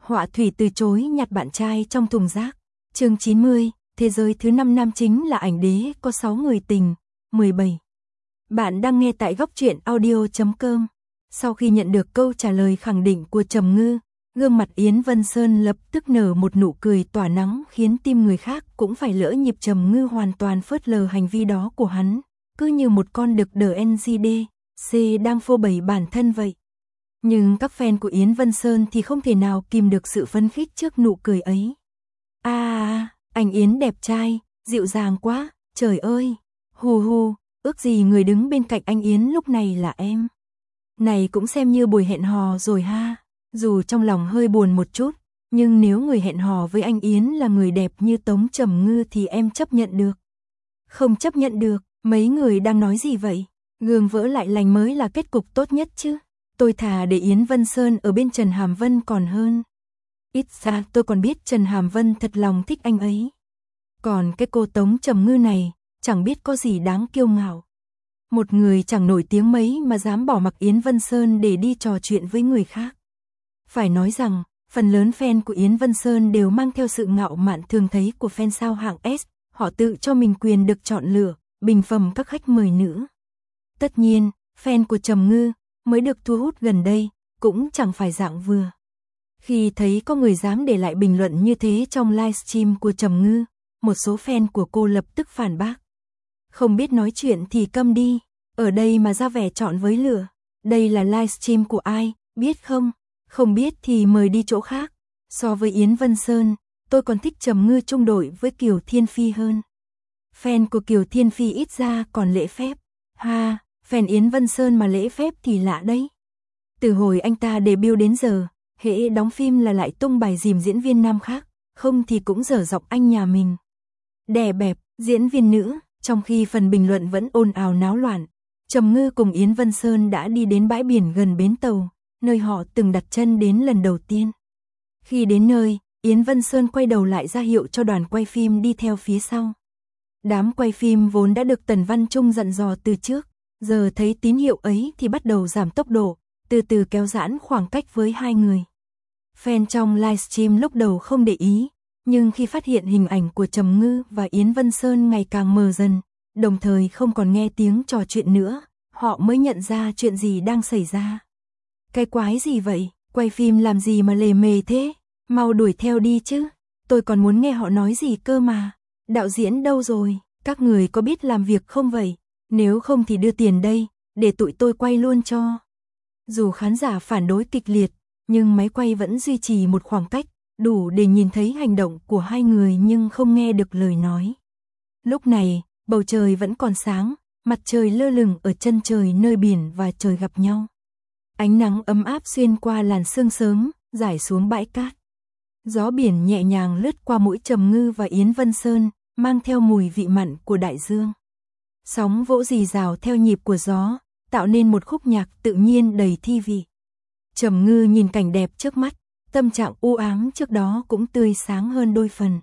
Họa thủy từ chối nhặt bạn trai trong thùng rác. Chương 90, thế giới thứ 5 nam chính là ảnh đế có 6 người tình. 17. Bạn đang nghe tại góc truyện audio.com. Sau khi nhận được câu trả lời khẳng định của Trầm Ngư, gương mặt Yến Vân Sơn lập tức nở một nụ cười tỏa nắng khiến tim người khác cũng phải lỡ nhịp. Trầm Ngư hoàn toàn phớt lờ hành vi đó của hắn, cứ như một con đực đờ NGD đang phô bày bản thân vậy. Nhưng các fan của Yến Vân Sơn thì không thể nào kìm được sự phấn khích trước nụ cười ấy. Anh Yến đẹp trai, dịu dàng quá, trời ơi, hù, ước gì người đứng bên cạnh anh Yến lúc này là em. Này cũng xem như buổi hẹn hò rồi ha, dù trong lòng hơi buồn một chút, nhưng nếu người hẹn hò với anh Yến là người đẹp như Tống Trầm Ngư thì em chấp nhận được. Không chấp nhận được, mấy người đang nói gì vậy? Gương vỡ lại lành mới là kết cục tốt nhất chứ. Tôi thà để Yến Vân Sơn ở bên Trần Hàm Vân còn hơn. Ít ra tôi còn biết Trần Hàm Vân thật lòng thích anh ấy. Còn cái cô Tống Trầm Ngư này, chẳng biết có gì đáng kiêu ngạo. Một người chẳng nổi tiếng mấy mà dám bỏ mặc Yến Vân Sơn để đi trò chuyện với người khác. Phải nói rằng, phần lớn fan của Yến Vân Sơn đều mang theo sự ngạo mạn thường thấy của fan sao hạng S. Họ tự cho mình quyền được chọn lựa, bình phẩm các khách mời nữ. Tất nhiên, fan của Trầm Ngư mới được thu hút gần đây, cũng chẳng phải dạng vừa. Khi thấy có người dám để lại bình luận như thế trong livestream của Trầm Ngư, một số fan của cô lập tức phản bác. Không biết nói chuyện thì câm đi, ở đây mà ra vẻ chọn với lửa. Đây là livestream của ai, biết không? Không biết thì mời đi chỗ khác. So với Yến Vân Sơn, tôi còn thích Trầm Ngư chung đội với Kiều Thiên Phi hơn. Fan của Kiều Thiên Phi ít ra còn lễ phép. Ha, fan Yến Vân Sơn mà lễ phép thì lạ đấy. Từ hồi anh ta debut đến giờ, hễ đóng phim là lại tung bài dìm diễn viên nam khác, không thì cũng dở giọng anh nhà mình. Đè bẹp, diễn viên nữ, trong khi phần bình luận vẫn ồn ào náo loạn. Trầm Ngư cùng Yến Vân Sơn đã đi đến bãi biển gần bến tàu, nơi họ từng đặt chân đến lần đầu tiên. Khi đến nơi, Yến Vân Sơn quay đầu lại ra hiệu cho đoàn quay phim đi theo phía sau. Đám quay phim vốn đã được Tần Văn Trung dặn dò từ trước, giờ thấy tín hiệu ấy thì bắt đầu giảm tốc độ, từ từ kéo giãn khoảng cách với hai người. Fan trong livestream lúc đầu không để ý, nhưng khi phát hiện hình ảnh của Trầm Ngư và Yến Vân Sơn ngày càng mờ dần, đồng thời không còn nghe tiếng trò chuyện nữa, họ mới nhận ra chuyện gì đang xảy ra. Cái quái gì vậy, quay phim làm gì mà lề mề thế, mau đuổi theo đi chứ, tôi còn muốn nghe họ nói gì cơ mà. Đạo diễn đâu rồi, các người có biết làm việc không vậy, nếu không thì đưa tiền đây, để tụi tôi quay luôn cho. Dù khán giả phản đối kịch liệt, nhưng máy quay vẫn duy trì một khoảng cách, đủ để nhìn thấy hành động của hai người nhưng không nghe được lời nói. Lúc này, bầu trời vẫn còn sáng, mặt trời lơ lửng ở chân trời nơi biển và trời gặp nhau. Ánh nắng ấm áp xuyên qua làn sương sớm, rải xuống bãi cát. Gió biển nhẹ nhàng lướt qua mũi Trầm Ngư và Yến Vân Sơn, mang theo mùi vị mặn của đại dương. Sóng vỗ rì rào theo nhịp của gió, tạo nên một khúc nhạc tự nhiên đầy thi vị. Trầm Ngư nhìn cảnh đẹp trước mắt, tâm trạng u ám trước đó cũng tươi sáng hơn đôi phần.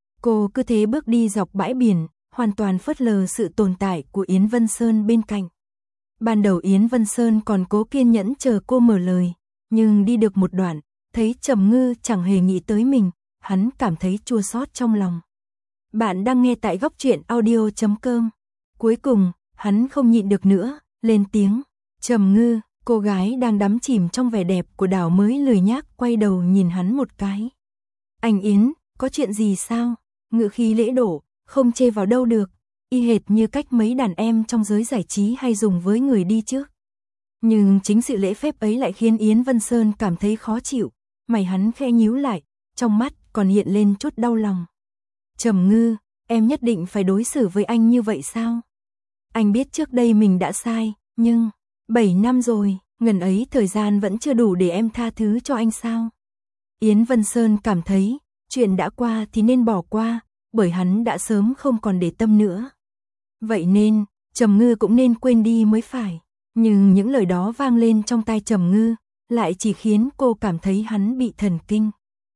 Cô cứ thế bước đi dọc bãi biển, hoàn toàn phớt lờ sự tồn tại của Yến Vân Sơn bên cạnh. Ban đầu Yến Vân Sơn còn cố kiên nhẫn chờ cô mở lời, nhưng đi được một đoạn, thấy Trầm Ngư chẳng hề nghĩ tới mình, hắn cảm thấy chua xót trong lòng. Bạn đang nghe tại góc truyện audio.com. Cuối cùng, hắn không nhịn được nữa, lên tiếng. Trầm Ngư, cô gái đang đắm chìm trong vẻ đẹp của đảo mới lười nhác quay đầu nhìn hắn một cái. Anh Yến, có chuyện gì sao? Ngữ khí lễ độ, không chê vào đâu được, y hệt như cách mấy đàn em trong giới giải trí hay dùng với người đi trước. Nhưng chính sự lễ phép ấy lại khiến Yến Vân Sơn cảm thấy khó chịu, mày hắn khẽ nhíu lại, trong mắt còn hiện lên chút đau lòng. Trầm Ngư, em nhất định phải đối xử với anh như vậy sao? Anh biết trước đây mình đã sai, nhưng 7 năm rồi, ngần ấy thời gian vẫn chưa đủ để em tha thứ cho anh sao? Yến Vân Sơn cảm thấy, chuyện đã qua thì nên bỏ qua, bởi hắn đã sớm không còn để tâm nữa. Vậy nên, Trầm Ngư cũng nên quên đi mới phải. Nhưng những lời đó vang lên trong tai Trầm Ngư, lại chỉ khiến cô cảm thấy hắn bị thần kinh.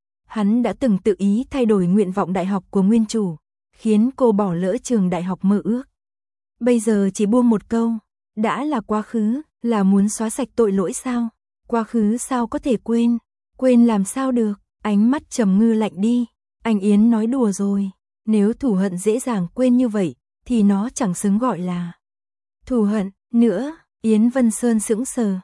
Hắn đã từng tự ý thay đổi nguyện vọng đại học của nguyên chủ, khiến cô bỏ lỡ trường đại học mơ ước. Bây giờ chỉ buông một câu, đã là quá khứ, là muốn xóa sạch tội lỗi sao? Quá khứ sao có thể quên, quên làm sao được? Ánh mắt Trầm Ngư lạnh đi, anh Yến nói đùa rồi, nếu thù hận dễ dàng quên như vậy, thì nó chẳng xứng gọi là thù hận nữa. Yến Vân Sơn sững sờ,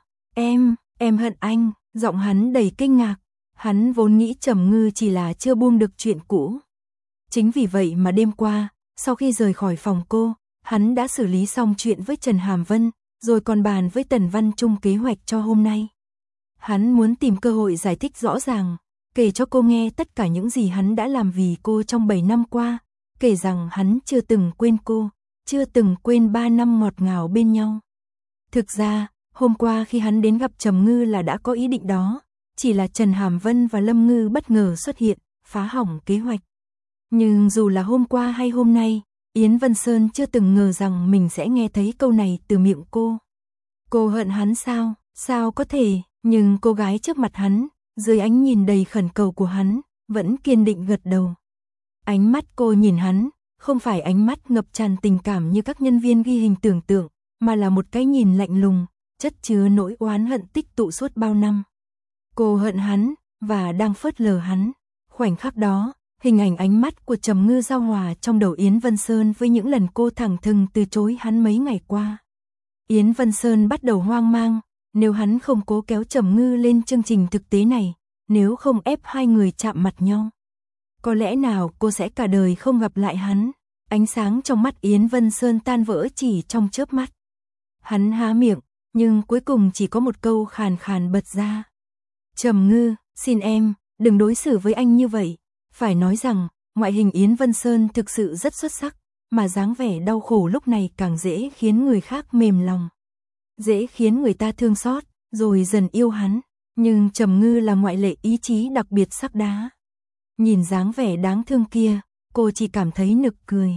em hận anh, giọng hắn đầy kinh ngạc, hắn vốn nghĩ Trầm Ngư chỉ là chưa buông được chuyện cũ. Chính vì vậy mà đêm qua, sau khi rời khỏi phòng cô, hắn đã xử lý xong chuyện với Trần Hàm Vân, rồi còn bàn với Tần Văn Trung kế hoạch cho hôm nay. Hắn muốn tìm cơ hội giải thích rõ ràng, kể cho cô nghe tất cả những gì hắn đã làm vì cô trong 7 năm qua, kể rằng hắn chưa từng quên cô, chưa từng quên 3 năm ngọt ngào bên nhau. Thực ra, hôm qua khi hắn đến gặp Trầm Ngư là đã có ý định đó, chỉ là Trần Hàm Vân và Lâm Ngư bất ngờ xuất hiện, phá hỏng kế hoạch. Nhưng dù là hôm qua hay hôm nay, Yến Vân Sơn chưa từng ngờ rằng mình sẽ nghe thấy câu này từ miệng cô. Cô hận hắn sao? Sao có thể? Nhưng cô gái trước mặt hắn, dưới ánh nhìn đầy khẩn cầu của hắn, vẫn kiên định gật đầu. Ánh mắt cô nhìn hắn, không phải ánh mắt ngập tràn tình cảm như các nhân viên ghi hình tưởng tượng, mà là một cái nhìn lạnh lùng, chất chứa nỗi oán hận tích tụ suốt bao năm. Cô hận hắn, và đang phớt lờ hắn. Khoảnh khắc đó, hình ảnh ánh mắt của Trầm Ngư giao hòa trong đầu Yến Vân Sơn với những lần cô thẳng thừng từ chối hắn mấy ngày qua. Yến Vân Sơn bắt đầu hoang mang, nếu hắn không cố kéo Trầm Ngư lên chương trình thực tế này, nếu không ép hai người chạm mặt nhau, có lẽ nào cô sẽ cả đời không gặp lại hắn. Ánh sáng trong mắt Yến Vân Sơn tan vỡ chỉ trong chớp mắt. Hắn há miệng, nhưng cuối cùng chỉ có một câu khàn khàn bật ra. Trầm Ngư, xin em, đừng đối xử với anh như vậy. Phải nói rằng, ngoại hình Yến Vân Sơn thực sự rất xuất sắc, mà dáng vẻ đau khổ lúc này càng dễ khiến người khác mềm lòng. Dễ khiến người ta thương xót, rồi dần yêu hắn. Nhưng Trầm Ngư là ngoại lệ, ý chí đặc biệt sắc đá. Nhìn dáng vẻ đáng thương kia, cô chỉ cảm thấy nực cười.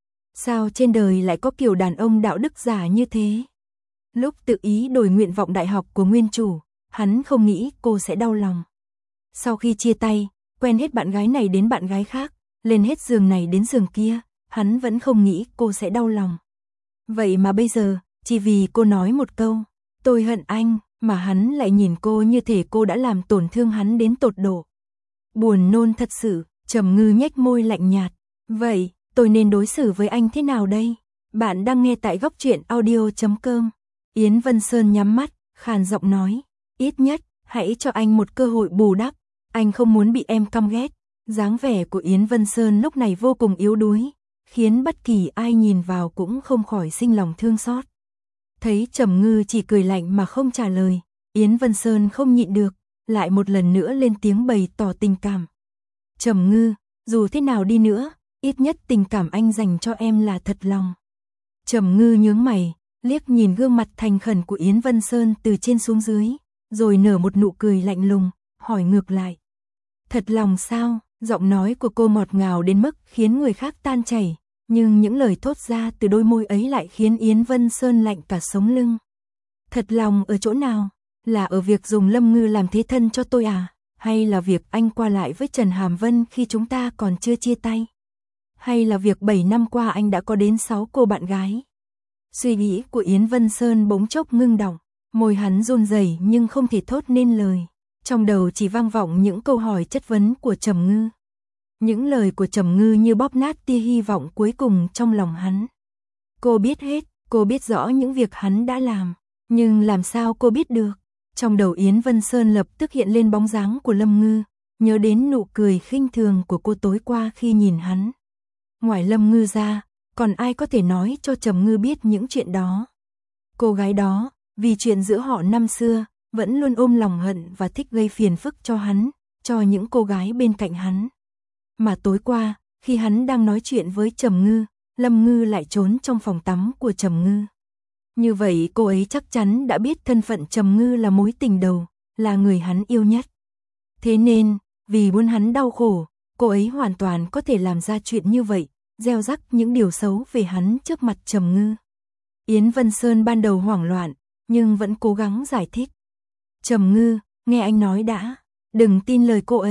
Sao trên đời lại có kiểu đàn ông đạo đức giả như thế? Lúc tự ý đổi nguyện vọng đại học của nguyên chủ, hắn không nghĩ cô sẽ đau lòng. Sau khi chia tay, quen hết bạn gái này đến bạn gái khác, lên hết giường này đến giường kia, hắn vẫn không nghĩ cô sẽ đau lòng. Vậy mà bây giờ, chỉ vì cô nói một câu, tôi hận anh, mà hắn lại nhìn cô như thể cô đã làm tổn thương hắn đến tột độ. Buồn nôn thật sự. Trầm Ngư nhếch môi lạnh nhạt. Vậy, tôi nên đối xử với anh thế nào đây? Bạn đang nghe tại Góc Truyện Audio.com. Yến Vân Sơn nhắm mắt, khàn giọng nói. Ít nhất, hãy cho anh một cơ hội bù đắp. Anh không muốn bị em căm ghét. Dáng vẻ của Yến Vân Sơn lúc này vô cùng yếu đuối, khiến bất kỳ ai nhìn vào cũng không khỏi sinh lòng thương xót. Thấy Trầm Ngư chỉ cười lạnh mà không trả lời, Yến Vân Sơn không nhịn được, lại một lần nữa lên tiếng bày tỏ tình cảm. Trầm Ngư, dù thế nào đi nữa, ít nhất tình cảm anh dành cho em là thật lòng. Trầm Ngư nhướng mày, liếc nhìn gương mặt thành khẩn của Yến Vân Sơn từ trên xuống dưới, rồi nở một nụ cười lạnh lùng, hỏi ngược lại. Thật lòng sao? Giọng nói của cô ngọt ngào đến mức khiến người khác tan chảy, nhưng những lời thốt ra từ đôi môi ấy lại khiến Yến Vân Sơn lạnh cả sống lưng. Thật lòng ở chỗ nào? Là ở việc dùng Lâm Ngư làm thế thân cho tôi à? Hay là việc anh qua lại với Trần Hàm Vân khi chúng ta còn chưa chia tay? Hay là việc 7 năm qua anh đã có đến 6 cô bạn gái? Suy nghĩ của Yến Vân Sơn bỗng chốc ngưng đọng, môi hắn run rẩy nhưng không thể thốt nên lời. Trong đầu chỉ vang vọng những câu hỏi chất vấn của Trầm Ngư. Những lời của Trầm Ngư như bóp nát tia hy vọng cuối cùng trong lòng hắn. Cô biết hết, cô biết rõ những việc hắn đã làm, nhưng làm sao cô biết được? Trong đầu Yến Vân Sơn lập tức hiện lên bóng dáng của Lâm Ngư, nhớ đến nụ cười khinh thường của cô tối qua khi nhìn hắn. Ngoài Lâm Ngư ra, còn ai có thể nói cho Trầm Ngư biết những chuyện đó? Cô gái đó, vì chuyện giữa họ năm xưa, vẫn luôn ôm lòng hận và thích gây phiền phức cho hắn, cho những cô gái bên cạnh hắn. Mà tối qua, khi hắn đang nói chuyện với Trầm Ngư, Lâm Ngư lại trốn trong phòng tắm của Trầm Ngư. Như vậy cô ấy chắc chắn đã biết thân phận Trầm Ngư là mối tình đầu, là người hắn yêu nhất. Thế nên, vì muốn hắn đau khổ, cô ấy hoàn toàn có thể làm ra chuyện như vậy, gieo rắc những điều xấu về hắn trước mặt Trầm Ngư. Yến Vân Sơn ban đầu hoảng loạn, nhưng vẫn cố gắng giải thích. Trầm Ngư, nghe anh nói đã, đừng tin lời cô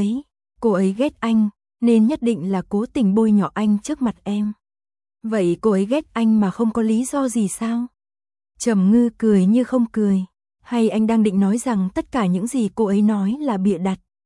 ấy ghét anh, nên nhất định là cố tình bôi nhọ anh trước mặt em. Vậy cô ấy ghét anh mà không có lý do gì sao? Trầm Ngư cười như không cười, hay anh đang định nói rằng tất cả những gì cô ấy nói là bịa đặt?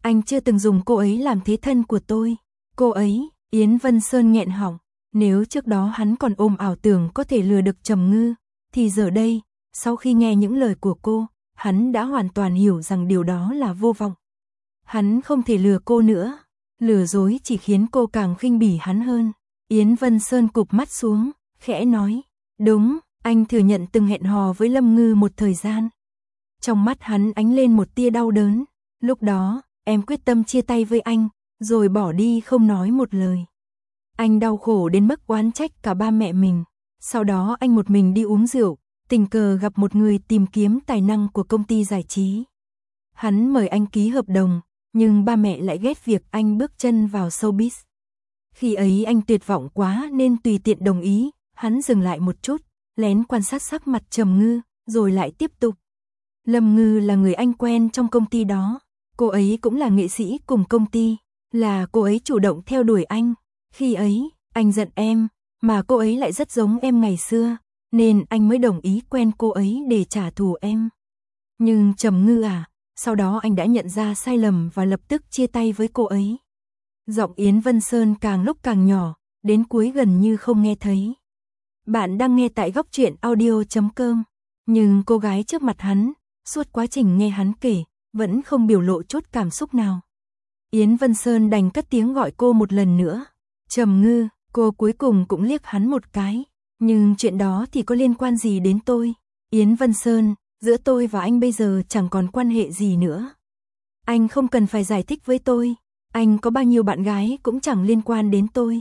Anh chưa từng dùng cô ấy làm thế thân của tôi. Cô ấy, Yến Vân Sơn nghẹn họng. Nếu trước đó hắn còn ôm ảo tưởng có thể lừa được Trầm Ngư, thì giờ đây, sau khi nghe những lời của cô, hắn đã hoàn toàn hiểu rằng điều đó là vô vọng. Hắn không thể lừa cô nữa. Lừa dối chỉ khiến cô càng khinh bỉ hắn hơn. Yến Vân Sơn cụp mắt xuống, khẽ nói. Đúng, anh thừa nhận từng hẹn hò với Lâm Ngư một thời gian. Trong mắt hắn ánh lên một tia đau đớn. Lúc đó, em quyết tâm chia tay với anh, rồi bỏ đi không nói một lời. Anh đau khổ đến mức oán trách cả ba mẹ mình. Sau đó anh một mình đi uống rượu, tình cờ gặp một người tìm kiếm tài năng của công ty giải trí. Hắn mời anh ký hợp đồng, nhưng ba mẹ lại ghét việc anh bước chân vào showbiz. Khi ấy anh tuyệt vọng quá nên tùy tiện đồng ý, hắn dừng lại một chút, lén quan sát sắc mặt Trầm Ngư, rồi lại tiếp tục. Lâm Ngư là người anh quen trong công ty đó, cô ấy cũng là nghệ sĩ cùng công ty, là cô ấy chủ động theo đuổi anh. Khi ấy, anh giận em, mà cô ấy lại rất giống em ngày xưa, nên anh mới đồng ý quen cô ấy để trả thù em. Nhưng Trầm Ngư à, sau đó anh đã nhận ra sai lầm và lập tức chia tay với cô ấy. Giọng Yến Vân Sơn càng lúc càng nhỏ, đến cuối gần như không nghe thấy. Bạn đang nghe tại góc truyện audio.com, nhưng cô gái trước mặt hắn, suốt quá trình nghe hắn kể, vẫn không biểu lộ chút cảm xúc nào. Yến Vân Sơn đành cất tiếng gọi cô một lần nữa. Trầm Ngư, cô cuối cùng cũng liếc hắn một cái. Nhưng chuyện đó thì có liên quan gì đến tôi? Yến Vân Sơn, giữa tôi và anh bây giờ chẳng còn quan hệ gì nữa. Anh không cần phải giải thích với tôi. Anh có bao nhiêu bạn gái cũng chẳng liên quan đến tôi.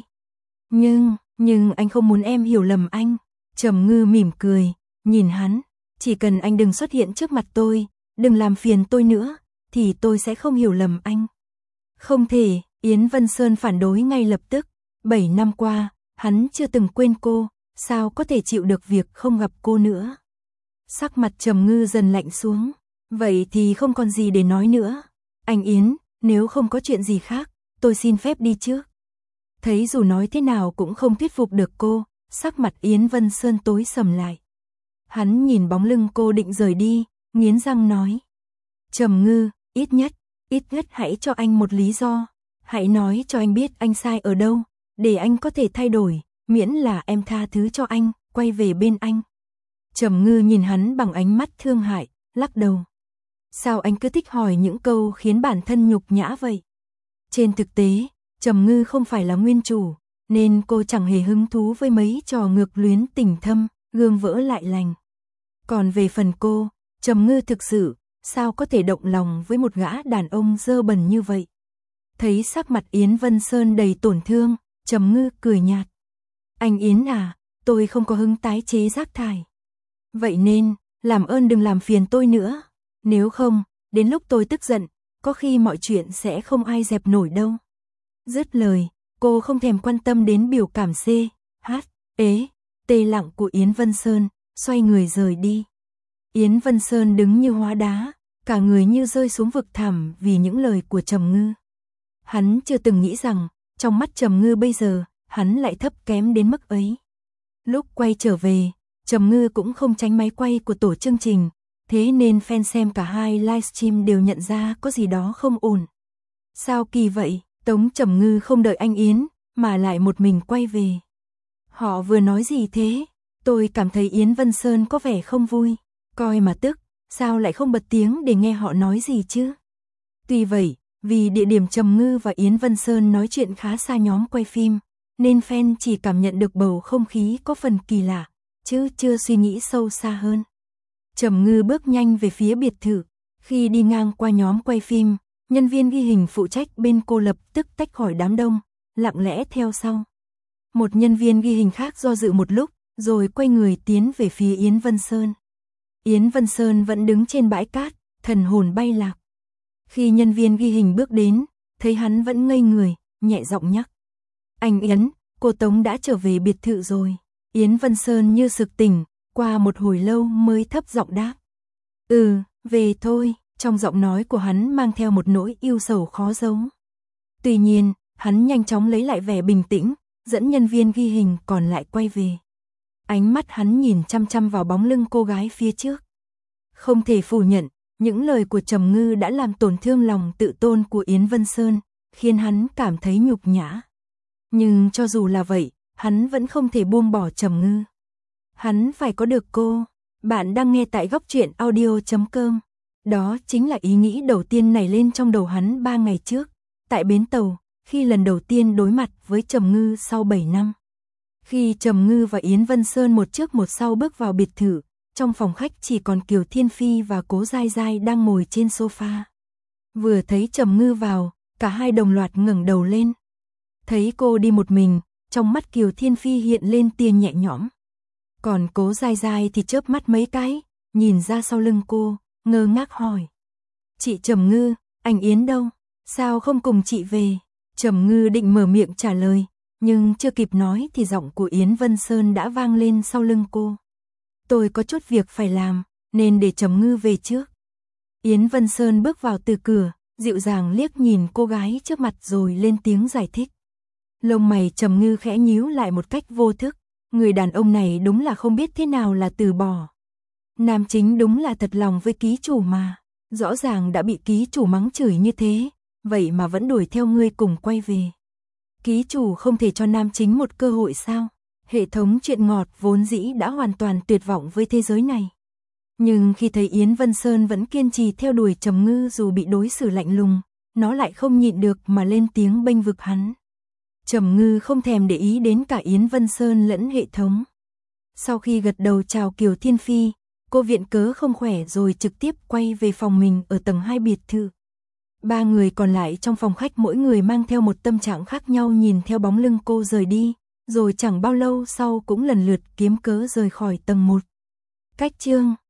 Nhưng anh không muốn em hiểu lầm anh. Trầm Ngư mỉm cười, nhìn hắn. Chỉ cần anh đừng xuất hiện trước mặt tôi, đừng làm phiền tôi nữa, thì tôi sẽ không hiểu lầm anh. Không thể, Yến Vân Sơn phản đối ngay lập tức. 7 năm qua, hắn chưa từng quên cô, sao có thể chịu được việc không gặp cô nữa. Sắc mặt Trầm Ngư dần lạnh xuống. Vậy thì không còn gì để nói nữa. Anh Yến, nếu không có chuyện gì khác, tôi xin phép đi trước. Thấy dù nói thế nào cũng không thuyết phục được cô, sắc mặt Yến Vân Sơn tối sầm lại. Hắn nhìn bóng lưng cô định rời đi, nghiến răng nói. Trầm Ngư, ít nhất hãy cho anh một lý do. Hãy nói cho anh biết anh sai ở đâu, để anh có thể thay đổi, miễn là em tha thứ cho anh, quay về bên anh. Trầm Ngư nhìn hắn bằng ánh mắt thương hại, lắc đầu. Sao anh cứ thích hỏi những câu khiến bản thân nhục nhã vậy? Trên thực tế, Trầm Ngư không phải là nguyên chủ, nên cô chẳng hề hứng thú với mấy trò ngược luyến tình thâm, gương vỡ lại lành. Còn về phần cô, Trầm Ngư thực sự, sao có thể động lòng với một gã đàn ông dơ bẩn như vậy? Thấy sắc mặt Yến Vân Sơn đầy tổn thương, Trầm Ngư cười nhạt. Anh Yến à, tôi không có hứng tái chế rác thải. Vậy nên, làm ơn đừng làm phiền tôi nữa. Nếu không, đến lúc tôi tức giận, có khi mọi chuyện sẽ không ai dẹp nổi đâu. Dứt lời, cô không thèm quan tâm đến biểu cảm C, H, T lặng của Yến Vân Sơn, xoay người rời đi. Yến Vân Sơn đứng như hóa đá, cả người như rơi xuống vực thẳm vì những lời của Trầm Ngư. Hắn chưa từng nghĩ rằng, trong mắt Trầm Ngư bây giờ, hắn lại thấp kém đến mức ấy. Lúc quay trở về, Trầm Ngư cũng không tránh máy quay của tổ chương trình, thế nên fan xem cả hai livestream đều nhận ra có gì đó không ổn. Sao kỳ vậy, Tống Trầm Ngư không đợi anh Yến, mà lại một mình quay về. Họ vừa nói gì thế? Tôi cảm thấy Yến Vân Sơn có vẻ không vui. Coi mà tức, sao lại không bật tiếng để nghe họ nói gì chứ? Tuy vậy, vì địa điểm Trầm Ngư và Yến Vân Sơn nói chuyện khá xa nhóm quay phim, nên fan chỉ cảm nhận được bầu không khí có phần kỳ lạ, chứ chưa suy nghĩ sâu xa hơn. Trầm Ngư bước nhanh về phía biệt thự, khi đi ngang qua nhóm quay phim, nhân viên ghi hình phụ trách bên cô lập tức tách khỏi đám đông, lặng lẽ theo sau. Một nhân viên ghi hình khác do dự một lúc, rồi quay người tiến về phía Yến Vân Sơn. Yến Vân Sơn vẫn đứng trên bãi cát, thần hồn bay lạc. Khi nhân viên ghi hình bước đến, thấy hắn vẫn ngây người, nhẹ giọng nhắc. Anh Yến, cô Tống đã trở về biệt thự rồi. Yến Vân Sơn như sực tỉnh, qua một hồi lâu mới thấp giọng đáp. Về thôi, trong giọng nói của hắn mang theo một nỗi ưu sầu khó giấu. Tuy nhiên, hắn nhanh chóng lấy lại vẻ bình tĩnh, dẫn nhân viên ghi hình còn lại quay về. Ánh mắt hắn nhìn chăm chăm vào bóng lưng cô gái phía trước. Không thể phủ nhận, Những lời của Trầm Ngư đã làm tổn thương lòng tự tôn của Yến Vân Sơn, khiến hắn cảm thấy nhục nhã. Nhưng cho dù là vậy, hắn vẫn không thể buông bỏ Trầm Ngư. Hắn phải có được cô. Bạn đang nghe tại Góc Truyện Audio.com. Đó chính là ý nghĩ đầu tiên nảy lên trong đầu hắn 3 ngày trước, tại bến tàu, khi lần đầu tiên đối mặt với Trầm Ngư sau 7 năm. Khi Trầm Ngư và Yến Vân Sơn một trước một sau bước vào biệt thự, trong phòng khách chỉ còn Kiều Thiên Phi và Cố Giai Giai đang ngồi trên sofa. Vừa thấy Trầm Ngư vào, cả hai đồng loạt ngẩng đầu lên. Thấy cô đi một mình, trong mắt Kiều Thiên Phi hiện lên tia nhẹ nhõm. Còn Cố Giai Giai thì chớp mắt mấy cái, nhìn ra sau lưng cô, ngơ ngác hỏi. Chị Trầm Ngư, anh Yến đâu? Sao không cùng chị về? Trầm Ngư định mở miệng trả lời, nhưng chưa kịp nói thì giọng của Yến Vân Sơn đã vang lên sau lưng cô. Tôi có chút việc phải làm, nên để Trầm Ngư về trước. Yến Vân Sơn bước vào từ cửa, dịu dàng liếc nhìn cô gái trước mặt rồi lên tiếng giải thích. Lông mày Trầm Ngư khẽ nhíu lại một cách vô thức, người đàn ông này đúng là không biết thế nào là từ bỏ. Nam chính đúng là thật lòng với ký chủ mà, rõ ràng đã bị ký chủ mắng chửi như thế, vậy mà vẫn đuổi theo ngươi cùng quay về. Ký chủ không thể cho nam chính một cơ hội sao? Hệ thống truyện ngọt vốn dĩ đã hoàn toàn tuyệt vọng với thế giới này. Nhưng khi thấy Yến Vân Sơn vẫn kiên trì theo đuổi Trầm Ngư dù bị đối xử lạnh lùng, nó lại không nhịn được mà lên tiếng bênh vực hắn. Trầm Ngư không thèm để ý đến cả Yến Vân Sơn lẫn hệ thống. Sau khi gật đầu chào Kiều Thiên Phi, cô viện cớ không khỏe rồi trực tiếp quay về phòng mình ở tầng 2 biệt thự. 3 người còn lại trong phòng khách mỗi người mang theo một tâm trạng khác nhau nhìn theo bóng lưng cô rời đi, rồi chẳng bao lâu sau cũng lần lượt kiếm cớ rời khỏi tầng 1. Cách chương